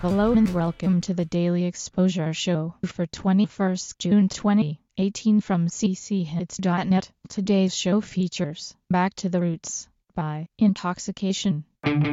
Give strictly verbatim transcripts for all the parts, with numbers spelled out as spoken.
Hello and welcome to the Daily Exposure Show for twenty-first June twenty eighteen from c c hits dot net. Today's show features Back to the Roots by Intoxication.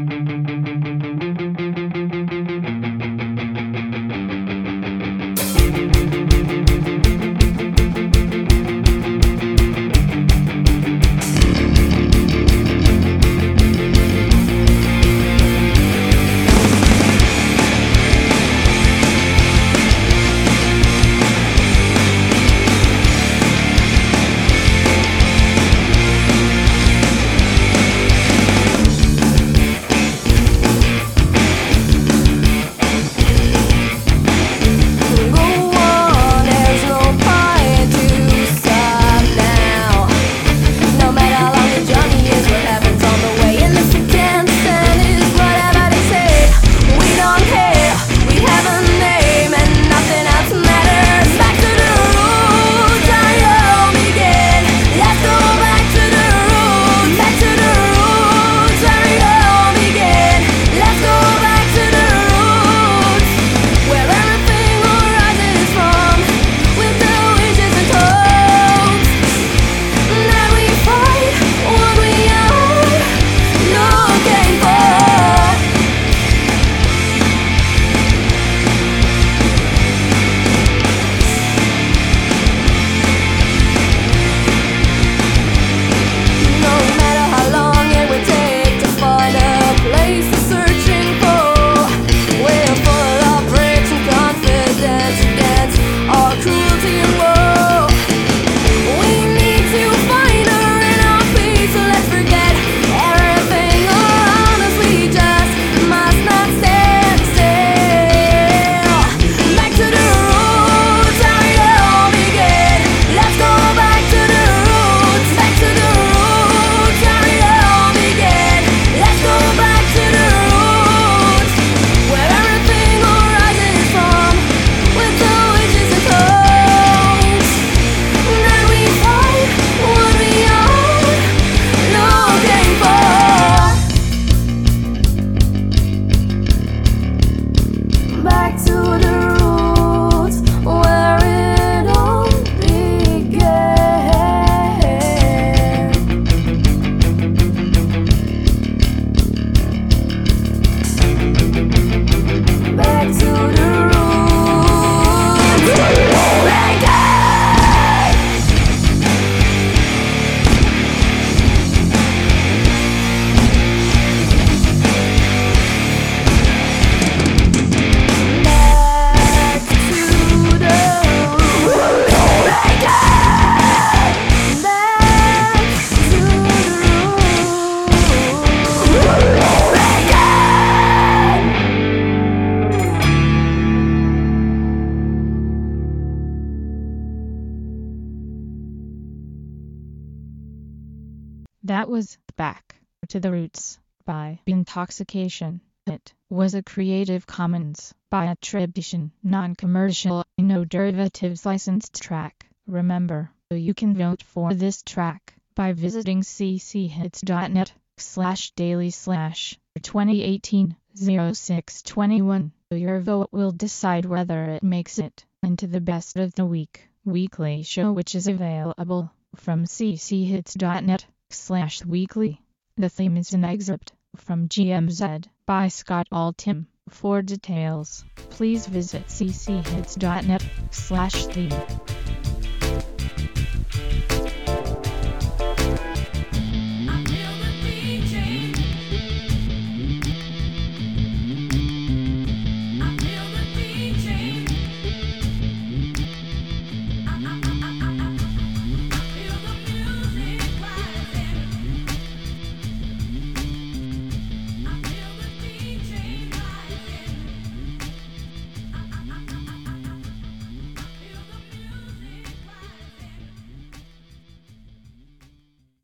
That was Back to the Roots by Intoxication. It was a Creative Commons by attribution, non-commercial, no derivatives licensed track. Remember, you can vote for this track by visiting c c hits dot net slash daily slash twenty eighteen oh six twenty-one. Your vote will decide whether it makes it into the Best of the Week weekly show, which is available from c c hits dot net slash weekly. The theme is an excerpt from G M Z by Scott Altham. For details, please visit c c hits dot net slash theme.